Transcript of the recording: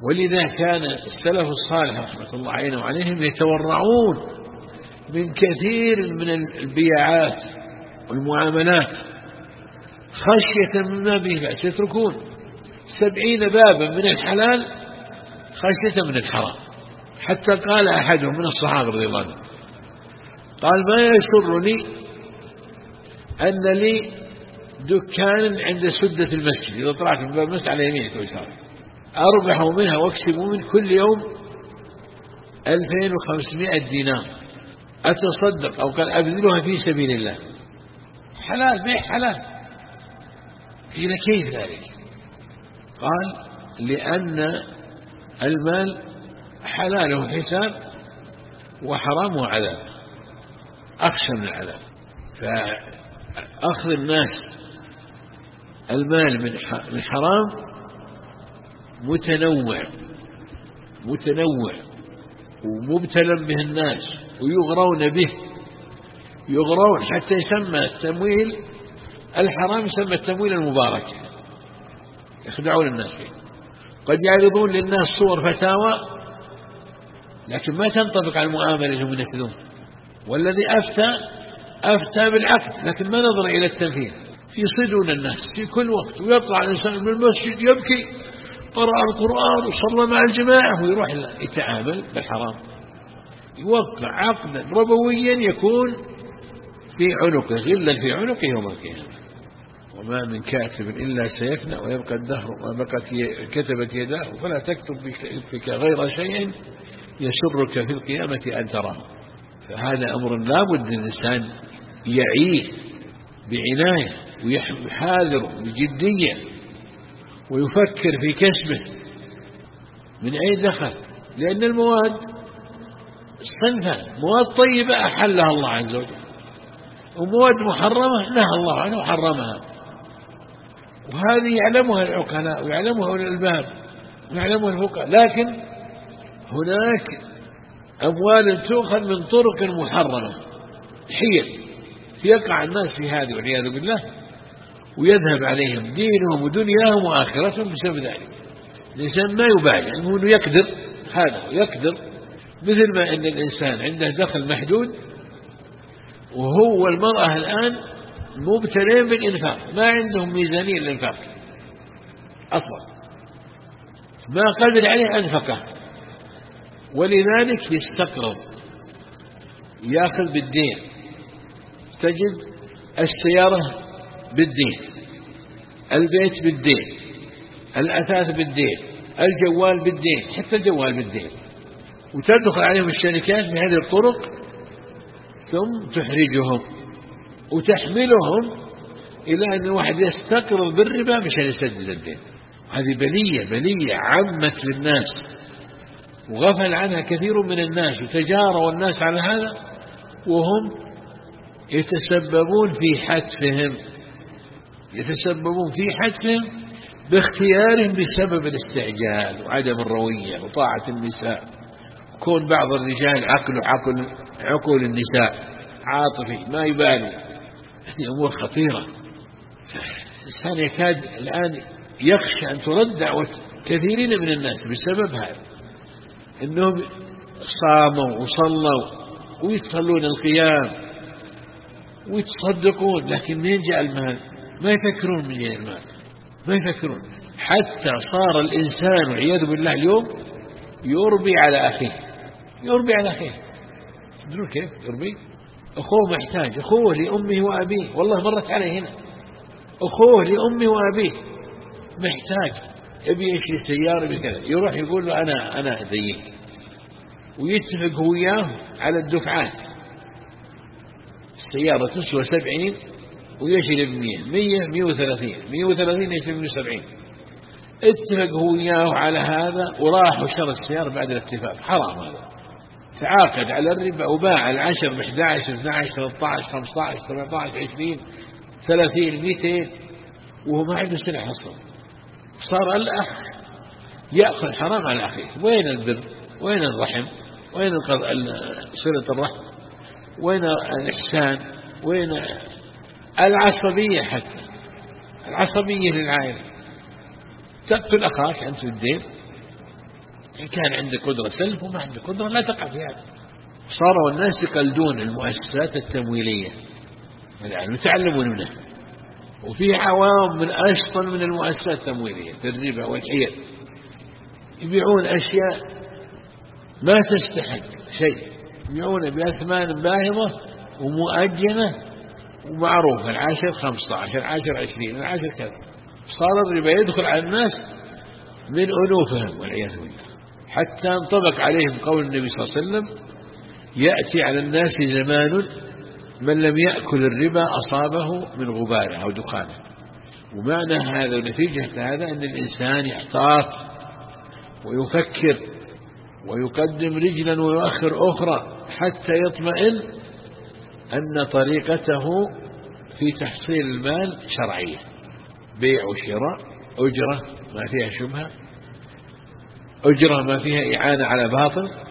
ولذا كان السلف الصالح رحمة الله عليهم وعليهم يتورعون من كثير من البيعات والمعاملات خشية مما به بأس، يتركون 70 بابا من الحلال خشية من الحرام. حتى قال أحدهم من الصحابة رضي الله عنهم قال: ما يسرني أن لي دكان عند سدة المسجد، إذا طلعت من باب المسجد على يمينك ويسارك أربح منها واكسب من كل يوم 2500 دينار أتصدق أو قال أبذلها في سبيل الله. حلال بيع حلال. قيل: كيف ذلك؟ قال: لأن المال حلاله حساب وحرامه عذاب، أخشى من العذاب. فأخذ الناس المال من حرام متنوع ومبتلى به الناس ويغرون به، يغرون حتى يسمى التمويل الحرام يسمى التمويل المبارك، يخدعون الناس فيه. قد يعرضون للناس صور فتاوى لكن ما تنطبق على المعاملة هم ينفذون، والذي أفتى بالعقد لكن ما نظر إلى التنفيذ. يصيدون الناس في كل وقت، ويطلع الإنسان من المسجد يبكي قرأ القرآن وصلى مع الجماعة ويروح يتعامل بالحرام، يوقع عقدا ربويا يكون في عنقه غلا في عنقه يوم القيامة. وما من كاتب إلا سيفنى ويبقى الدهر ما كتبت يداه، فلا تكتب بكتبك غير شيء يسرك في القيامة أن تراه. فهذا أمر لا بد الإنسان يعيه بعناية ويحاذر بجدية ويفكر في كسبه من أين دخل، لأن المواد صنفان: مواد طيبة أحلها الله عز وجل، ومواد محرمة نهى الله عنه وحرمها. وهذه يعلمها العقلاء ويعلمها أولي الألباب ويعلمها الفقهاء، لكن هناك أموال تؤخذ من طرق محرمة حيل، يقع الناس في هذه والعياذ بالله، ويذهب عليهم دينهم ودنياهم وآخرتهم بسبب ذلك. الإنسان ما يبالي أنه يقدر، هذا يقدر، مثل ما أن الإنسان عنده دخل محدود، وهو المرأة الآن مبتلين بالإنفاق، ما عندهم ميزانية للإنفاق أصلا، ما قدر عليه أنفقه، ولذلك يستقرض يأخذ بالدين. تجد السيارة بالدين، البيت بالدين، الأثاث بالدين، الجوال بالدين، حتى الجوال بالدين، وتدخل عليهم الشركات بهذه الطرق ثم تحرجهم وتحملهم إلى أن الواحد يستقرض بالربا مشان يسدد الدين. هذه بلية عمت للناس وغفل عنها كثير من الناس، وتجاروا الناس على هذا وهم يتسببون في حتفهم باختيارهم بسبب الاستعجال وعدم الروية وطاعة النساء، وكون بعض الرجال عقل النساء عاطفي ما يبالي. هذه أمور خطيرة. الإنسان يكاد الآن يخشى أن ترد دعوة كثيرين من الناس بسبب هذا، أنهم صاموا وصلوا ويصلون القيام ويتصدقون، لكن منين جاء المال؟ ما يفكرون من جاء المال، ما يفكرون. حتى صار الإنسان والعياذ بالله اليوم يربي على أخيه. تدرون كيف يربي؟ أخوه محتاج، أخوه لأمه وأبيه، والله مرت عليه هنا، أخوه لأمه وأبيه محتاج، يبي يشتري سيارة بكذا، يروح يقول له أنا أديك، ويتفق هو وياه على الدفعات. السيارة تسوى 70 ويشتري ب100، 100 130 يشتري ب170. اتفق هو وياه على هذا وراح وشرى السيارة بعد الاتفاق. حرام هذا. تعاقد على الربا وباع العشر ب11 12 13 15 17 20 30 200 وهو ما عنده سلع أصلا. صار الأخ يأخذ حرام على أخيه. وين البر؟ وين الرحم؟ وين صلة الرحم؟ وين الإحسان؟ وين العصبية؟ حتى العصبية للعائلة. تقتل أخاك أنت الدين إن كان عندك قدرة سلف وما عندك قدرة لا تقع في هذا. صاروا الناس يقلدون المؤسسات التمويلية يعني يتعلمون منها، وفي عوام من أشطن من المؤسسات التمويلية في الربا والحيل، يبيعون أشياء ما تستحق شيء، يبيعون بأثمان باهظة ومؤجلة ومعروفة 10 15 10 20 10 كذا. صار الربا يدخل على الناس من أنوفهم والعياذ بالله، حتى انطبق عليهم قول النبي صلى الله عليه وسلم: يأتي على الناس زمان من لم يأكل الربا أصابه من غباره أو دخانه. ومعنى هذا ونتيجة هذا أن الإنسان يحتاط ويفكر ويقدم رجلا ويؤخر أخرى حتى يطمئن أن طريقته في تحصيل المال شرعية، بيع وشراء، أجرة ما فيها شبهة، أجرة ما فيها إعانة على باطل.